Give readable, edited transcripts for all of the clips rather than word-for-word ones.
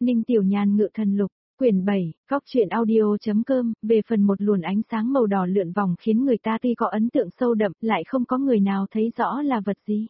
Ninh Tiểu Nhàn ngự thần lục, quyển 7, góc truyện audio.com, về phần một luồn ánh sáng màu đỏ lượn vòng khiến người ta tuy có ấn tượng sâu đậm lại không có người nào thấy rõ là vật gì.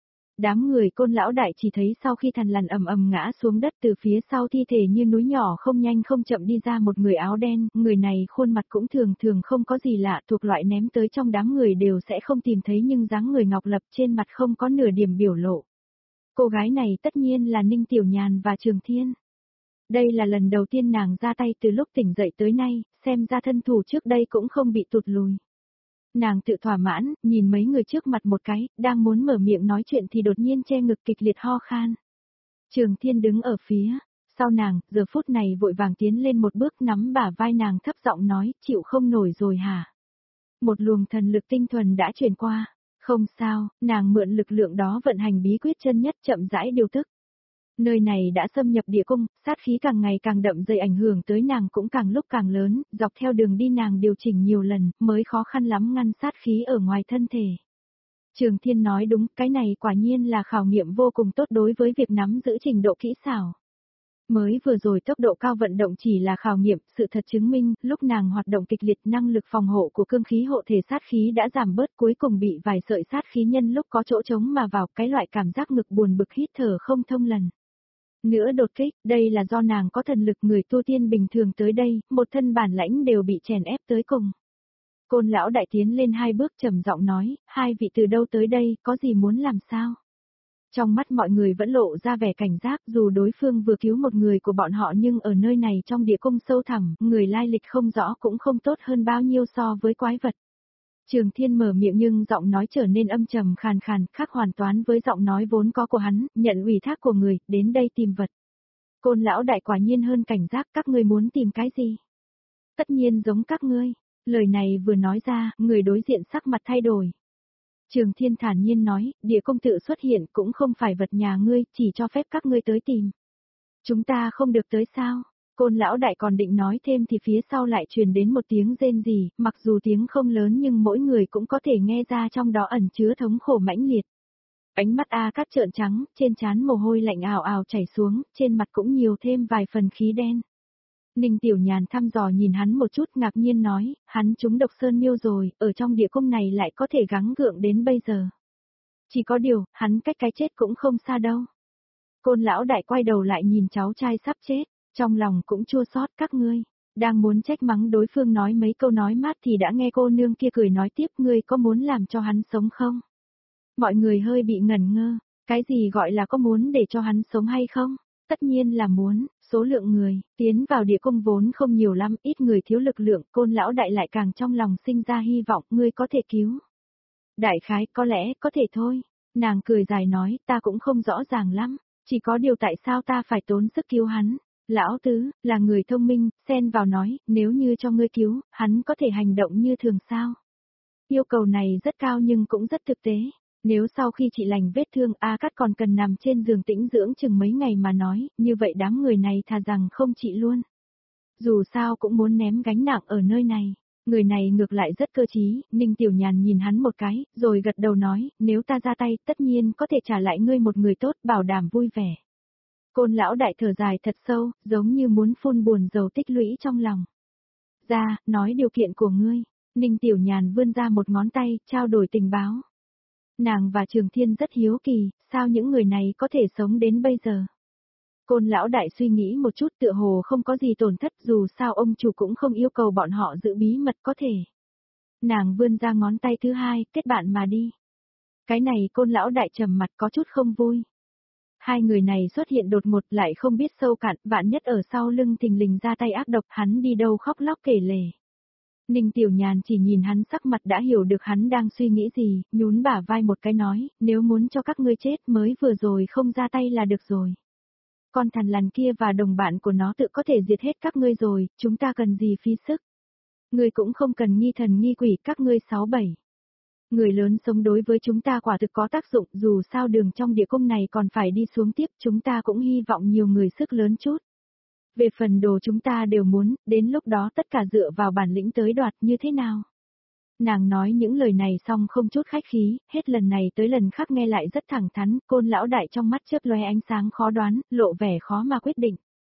Đám người Côn lão đại chỉ thấy sau khi thằn lằn ầm ầm ngã xuống đất từ phía sau thi thể như núi nhỏ không nhanh không chậm đi ra một người áo đen, người này khuôn mặt cũng thường thường không có gì lạ, thuộc loại ném tới trong đám người đều sẽ không tìm thấy, nhưng dáng người ngọc lập trên mặt không có nửa điểm biểu lộ. Cô gái này tất nhiên là Ninh Tiểu Nhàn và Trường Thiên. Đây là lần đầu tiên nàng ra tay từ lúc tỉnh dậy tới nay, xem ra thân thủ trước đây cũng không bị tụt lùi. Nàng tự thỏa mãn, nhìn mấy người trước mặt một cái, đang muốn mở miệng nói chuyện thì đột nhiên che ngực kịch liệt ho khan. Trường Thiên đứng ở phía sau nàng, giờ phút này vội vàng tiến lên một bước nắm bả vai nàng thấp giọng nói, chịu không nổi rồi hả? Một luồng thần lực tinh thuần đã truyền qua. Không sao, nàng mượn lực lượng đó vận hành bí quyết chân nhất chậm rãi điều tức. Nơi này đã xâm nhập địa cung, sát khí càng ngày càng đậm dày, ảnh hưởng tới nàng cũng càng lúc càng lớn, dọc theo đường đi nàng điều chỉnh nhiều lần, mới khó khăn lắm ngăn sát khí ở ngoài thân thể. Trường Thiên nói đúng, cái này quả nhiên là khảo nghiệm vô cùng tốt đối với việc nắm giữ trình độ kỹ xảo. Mới vừa rồi tốc độ cao vận động chỉ là khảo nghiệm, sự thật chứng minh, lúc nàng hoạt động kịch liệt năng lực phòng hộ của cương khí hộ thể sát khí đã giảm bớt, cuối cùng bị vài sợi sát khí nhân lúc có chỗ trống mà vào, cái loại cảm giác ngực buồn bực hít thở không thông lần nữa đột kích, đây là do nàng có thần lực, người tu tiên bình thường tới đây, một thân bản lãnh đều bị chèn ép tới cùng. Côn lão đại tiến lên hai bước trầm giọng nói, hai vị từ đâu tới đây, có gì muốn làm sao? Trong mắt mọi người vẫn lộ ra vẻ cảnh giác, dù đối phương vừa cứu một người của bọn họ nhưng ở nơi này trong địa cung sâu thẳm, người lai lịch không rõ cũng không tốt hơn bao nhiêu so với quái vật. Trường Thiên mở miệng nhưng giọng nói trở nên âm trầm khàn khàn, khác hoàn toàn với giọng nói vốn có của hắn, nhận ủy thác của người, đến đây tìm vật. Côn lão đại quả nhiên hơn cảnh giác, các ngươi muốn tìm cái gì? Tất nhiên giống các ngươi. Lời này vừa nói ra, người đối diện sắc mặt thay đổi. Trường Thiên thản nhiên nói, địa cung tự xuất hiện cũng không phải vật nhà ngươi, chỉ cho phép các ngươi tới tìm. Chúng ta không được tới sao? Côn lão đại còn định nói thêm thì phía sau lại truyền đến một tiếng rên rỉ, mặc dù tiếng không lớn nhưng mỗi người cũng có thể nghe ra trong đó ẩn chứa thống khổ mãnh liệt. Ánh mắt A Cát trợn trắng, trên trán mồ hôi lạnh ào ào chảy xuống, trên mặt cũng nhiều thêm vài phần khí đen. Ninh Tiểu Nhàn thăm dò nhìn hắn một chút, ngạc nhiên nói, hắn trúng độc sơn miêu rồi, ở trong địa cung này lại có thể gắng gượng đến bây giờ. Chỉ có điều, hắn cách cái chết cũng không xa đâu. Côn lão đại quay đầu lại nhìn cháu trai sắp chết, trong lòng cũng chua xót, các ngươi. Đang muốn trách mắng đối phương nói mấy câu nói mát thì đã nghe cô nương kia cười nói tiếp, ngươi có muốn làm cho hắn sống không? Mọi người hơi bị ngẩn ngơ, cái gì gọi là có muốn để cho hắn sống hay không? Tất nhiên là muốn, số lượng người tiến vào địa cung vốn không nhiều lắm, ít người thiếu lực lượng, Côn lão đại lại càng trong lòng sinh ra hy vọng, ngươi có thể cứu. Đại khái, có lẽ, có thể thôi. Nàng cười dài nói, ta cũng không rõ ràng lắm, chỉ có điều tại sao ta phải tốn sức cứu hắn. Lão tứ, là người thông minh, xen vào nói, nếu như cho ngươi cứu, hắn có thể hành động như thường sao? Yêu cầu này rất cao nhưng cũng rất thực tế. Nếu sau khi chị lành vết thương A Cát còn cần nằm trên giường tĩnh dưỡng chừng mấy ngày mà nói, như vậy đám người này thà rằng không trị luôn. Dù sao cũng muốn ném gánh nặng ở nơi này. Người này ngược lại rất cơ trí, Ninh Tiểu Nhàn nhìn hắn một cái, rồi gật đầu nói, nếu ta ra tay tất nhiên có thể trả lại ngươi một người tốt, bảo đảm vui vẻ. Côn lão đại thở dài thật sâu, giống như muốn phun buồn dầu tích lũy trong lòng. Ra, nói điều kiện của ngươi. Ninh Tiểu Nhàn vươn ra một ngón tay, trao đổi tình báo. Nàng và Trường Thiên rất hiếu kỳ, sao những người này có thể sống đến bây giờ. Côn lão đại suy nghĩ một chút, tựa hồ không có gì tổn thất, dù sao ông chủ cũng không yêu cầu bọn họ giữ bí mật có thể. Nàng vươn ra ngón tay thứ hai, kết bạn mà đi. Cái này Côn lão đại trầm mặt có chút không vui. Hai người này xuất hiện đột ngột lại không biết sâu cạn, vạn nhất ở sau lưng thình lình ra tay ác độc, hắn đi đâu khóc lóc kể lể. Ninh Tiểu Nhàn chỉ nhìn hắn sắc mặt đã hiểu được hắn đang suy nghĩ gì, nhún bả vai một cái nói, nếu muốn cho các ngươi chết mới vừa rồi không ra tay là được rồi. Con thằn lằn kia và đồng bạn của nó tự có thể diệt hết các ngươi rồi, chúng ta cần gì phí sức. Ngươi cũng không cần nghi thần nghi quỷ, các ngươi 6-7. Người lớn sống đối với chúng ta quả thực có tác dụng, dù sao đường trong địa cung này còn phải đi xuống tiếp, chúng ta cũng hy vọng nhiều người sức lớn chút. Về phần đồ chúng ta đều muốn, đến lúc đó tất cả dựa vào bản lĩnh tới đoạt như thế nào. Nàng nói những lời này xong không chút khách khí, hết lần này tới lần khác nghe lại rất thẳng thắn, Côn lão đại trong mắt chớp lóe ánh sáng khó đoán, lộ vẻ khó mà quyết định.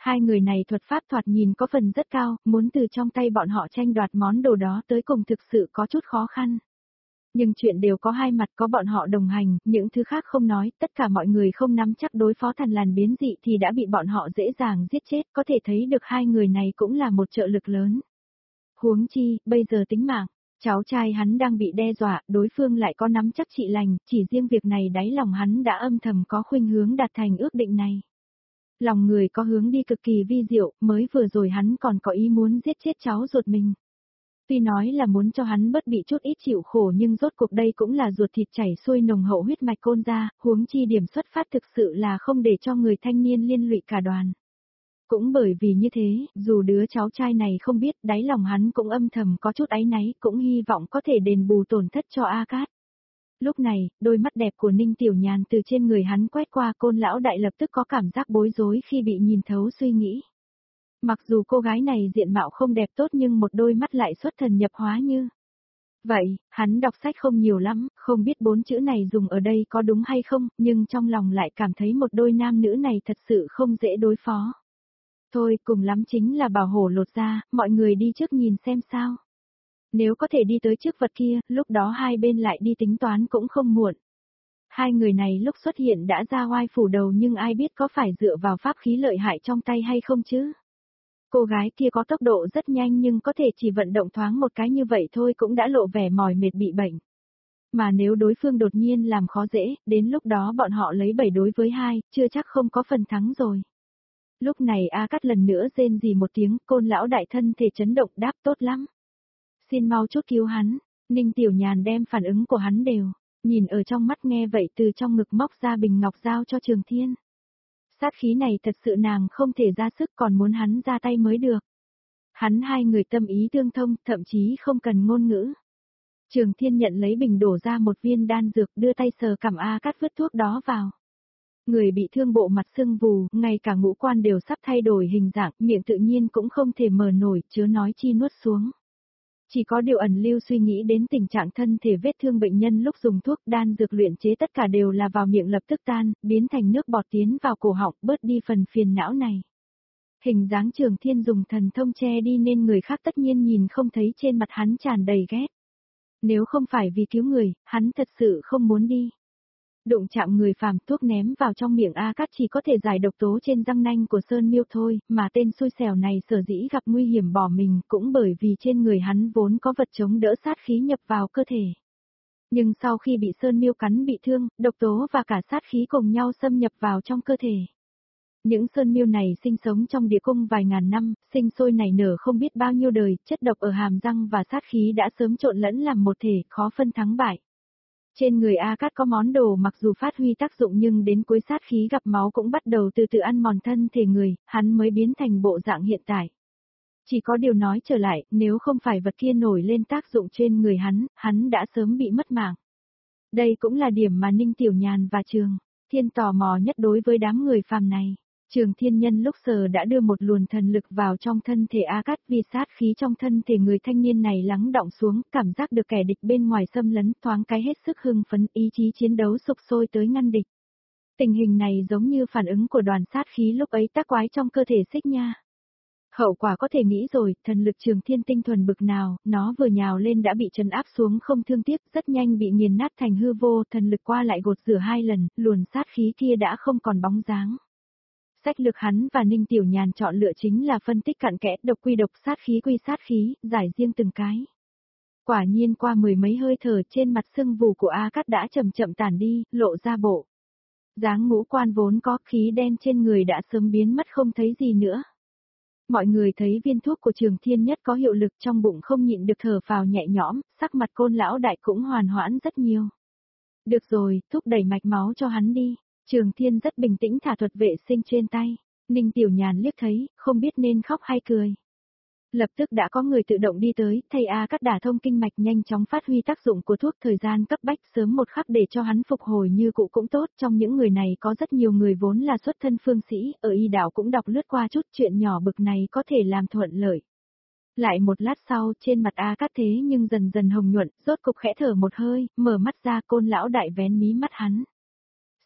Hai người này thuật pháp thoạt nhìn có phần rất cao, muốn từ trong tay bọn họ tranh đoạt món đồ đó tới cùng thực sự có chút khó khăn. Nhưng chuyện đều có hai mặt, có bọn họ đồng hành, những thứ khác không nói, tất cả mọi người không nắm chắc đối phó thần làn biến dị thì đã bị bọn họ dễ dàng giết chết, có thể thấy được hai người này cũng là một trợ lực lớn. Huống chi, bây giờ tính mạng, cháu trai hắn đang bị đe dọa, đối phương lại có nắm chắc trị lành, chỉ riêng việc này đáy lòng hắn đã âm thầm có khuynh hướng đạt thành ước định này. Lòng người có hướng đi cực kỳ vi diệu, mới vừa rồi hắn còn có ý muốn giết chết cháu ruột mình. Tuy nói là muốn cho hắn bớt bị chút ít chịu khổ nhưng rốt cuộc đây cũng là ruột thịt chảy xuôi nồng hậu huyết mạch côn ra, huống chi điểm xuất phát thực sự là không để cho người thanh niên liên lụy cả đoàn. Cũng bởi vì như thế, dù đứa cháu trai này không biết, đáy lòng hắn cũng âm thầm có chút áy náy, cũng hy vọng có thể đền bù tổn thất cho A Cát. Lúc này, đôi mắt đẹp của Ninh Tiểu Nhàn từ trên người hắn quét qua, Côn lão đại lập tức có cảm giác bối rối khi bị nhìn thấu suy nghĩ. Mặc dù cô gái này diện mạo không đẹp tốt nhưng một đôi mắt lại xuất thần nhập hóa như. Vậy, hắn đọc sách không nhiều lắm, không biết 4 chữ này dùng ở đây có đúng hay không, nhưng trong lòng lại cảm thấy một đôi nam nữ này thật sự không dễ đối phó. Thôi, cùng lắm chính là bảo hổ lột ra, mọi người đi trước nhìn xem sao. Nếu có thể đi tới trước vật kia, lúc đó hai bên lại đi tính toán cũng không muộn. Hai người này lúc xuất hiện đã ra oai phủ đầu nhưng ai biết có phải dựa vào pháp khí lợi hại trong tay hay không chứ. Cô gái kia có tốc độ rất nhanh nhưng có thể chỉ vận động thoáng một cái như vậy thôi cũng đã lộ vẻ mỏi mệt bị bệnh. Mà nếu đối phương đột nhiên làm khó dễ, đến lúc đó bọn họ lấy 7 đối với 2, chưa chắc không có phần thắng rồi. Lúc này A Cát lần nữa rên rỉ một tiếng, Côn lão đại thân thể chấn động đáp tốt lắm. Xin mau chút cứu hắn, Ninh Tiểu Nhàn đem phản ứng của hắn đều, nhìn ở trong mắt nghe vậy từ trong ngực móc ra bình ngọc giao cho Trường Thiên. Sát khí này thật sự nàng không thể ra sức còn muốn hắn ra tay mới được. Hắn hai người tâm ý tương thông, thậm chí không cần ngôn ngữ. Trường Thiên nhận lấy bình đổ ra một viên đan dược đưa tay sờ cằm A Cát vứt thuốc đó vào. Người bị thương bộ mặt sưng vù, ngay cả ngũ quan đều sắp thay đổi hình dạng, miệng tự nhiên cũng không thể mở nổi, chớ nói chi nuốt xuống. Chỉ có điều ẩn lưu suy nghĩ đến tình trạng thân thể vết thương bệnh nhân lúc dùng thuốc đan dược luyện chế tất cả đều là vào miệng lập tức tan, biến thành nước bọt tiến vào cổ họng, bớt đi phần phiền não này. Hình dáng Trường Thiên dùng thần thông che đi nên người khác tất nhiên nhìn không thấy trên mặt hắn tràn đầy ghét. Nếu không phải vì cứu người, hắn thật sự không muốn đi. Đụng chạm người phàm, thuốc ném vào trong miệng A Cát chỉ có thể giải độc tố trên răng nanh của Sơn Miêu thôi, mà tên xui xẻo này sở dĩ gặp nguy hiểm bỏ mình cũng bởi vì trên người hắn vốn có vật chống đỡ sát khí nhập vào cơ thể. Nhưng sau khi bị Sơn Miêu cắn bị thương, độc tố và cả sát khí cùng nhau xâm nhập vào trong cơ thể. Những Sơn Miêu này sinh sống trong địa cung vài ngàn năm, sinh sôi nảy nở không biết bao nhiêu đời, chất độc ở hàm răng và sát khí đã sớm trộn lẫn làm một thể, khó phân thắng bại. Trên người A Cát có món đồ mặc dù phát huy tác dụng nhưng đến cuối sát khí gặp máu cũng bắt đầu từ từ ăn mòn thân thể người, hắn mới biến thành bộ dạng hiện tại. Chỉ có điều nói trở lại, nếu không phải vật kia nổi lên tác dụng trên người hắn đã sớm bị mất mạng. Đây cũng là điểm mà Ninh Tiểu Nhàn và Trường Thiên tò mò nhất đối với đám người phàm này. Trường Thiên nhân lúc sờ đã đưa một luồn thần lực vào trong thân thể A Cát vì sát khí trong thân thể người thanh niên này lắng đọng xuống, cảm giác được kẻ địch bên ngoài xâm lấn thoáng cái hết sức hưng phấn, ý chí chiến đấu sục sôi tới ngăn địch. Tình hình này giống như phản ứng của đoàn sát khí lúc ấy tác quái trong cơ thể Xích Nha. Hậu quả có thể nghĩ rồi, thần lực Trường Thiên tinh thuần bực nào, nó vừa nhào lên đã bị trấn áp xuống không thương tiếc, rất nhanh bị nghiền nát thành hư vô, thần lực qua lại gột rửa 2 lần, luồn sát khí kia đã không còn bóng dáng. Sách lược hắn và Ninh Tiểu Nhàn chọn lựa chính là phân tích cặn kẽ, độc quy độc, sát khí quy sát khí, giải riêng từng cái. Quả nhiên qua 10 mấy hơi thở trên mặt sưng vù của A Cát đã chậm chậm tản đi, lộ ra bộ dáng ngũ quan vốn có, khí đen trên người đã sớm biến mất không thấy gì nữa. Mọi người thấy viên thuốc của Trường Thiên nhất có hiệu lực trong bụng không nhịn được thở phào nhẹ nhõm, sắc mặt Côn lão đại cũng hoàn hoãn rất nhiều. Được rồi, thúc đẩy mạch máu cho hắn đi. Trường Thiên rất bình tĩnh thả thuật vệ sinh trên tay. Ninh Tiểu Nhàn liếc thấy, không biết nên khóc hay cười. Lập tức đã có người tự động đi tới, thầy A Cát đả thông kinh mạch nhanh chóng phát huy tác dụng của thuốc, thời gian cấp bách sớm một khắc để cho hắn phục hồi như cũ cũng tốt. Trong những người này có rất nhiều người vốn là xuất thân phương sĩ, ở y đạo cũng đọc lướt qua chút chuyện nhỏ bực này có thể làm thuận lợi. Lại một lát sau, trên mặt A Cát thế nhưng dần dần hồng nhuận, rốt cục khẽ thở một hơi, mở mắt ra. Côn lão đại vén mí mắt hắn.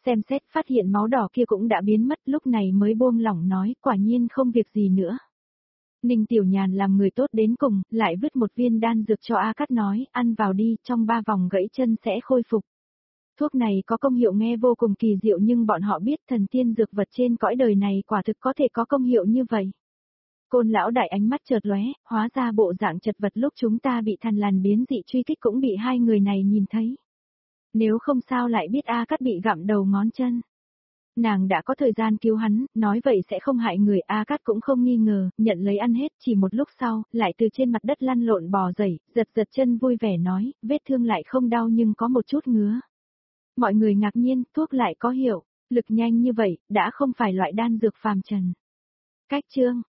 xem xét phát hiện máu đỏ kia cũng đã biến mất, lúc này mới buông lỏng nói, quả nhiên không việc gì nữa. Ninh Tiểu Nhàn làm người tốt đến cùng, lại vứt một viên đan dược cho A Cát nói, ăn vào đi, trong 3 vòng gãy chân sẽ khôi phục. Thuốc này có công hiệu nghe vô cùng kỳ diệu nhưng bọn họ biết thần tiên dược vật trên cõi đời này quả thực có thể có công hiệu như vậy. Côn lão đại ánh mắt chợt lóe, hóa ra bộ dạng chật vật lúc chúng ta bị thần lằn biến dị truy kích cũng bị hai người này nhìn thấy. Nếu không sao lại biết A Cát bị gặm đầu ngón chân. Nàng đã có thời gian cứu hắn, nói vậy sẽ không hại người. A Cát cũng không nghi ngờ, nhận lấy ăn hết, chỉ một lúc sau, lại từ trên mặt đất lăn lộn bò dậy, giật giật chân vui vẻ nói, vết thương lại không đau nhưng có một chút ngứa. Mọi người ngạc nhiên, thuốc lại có hiệu, lực nhanh như vậy, đã không phải loại đan dược phàm trần. Cách chương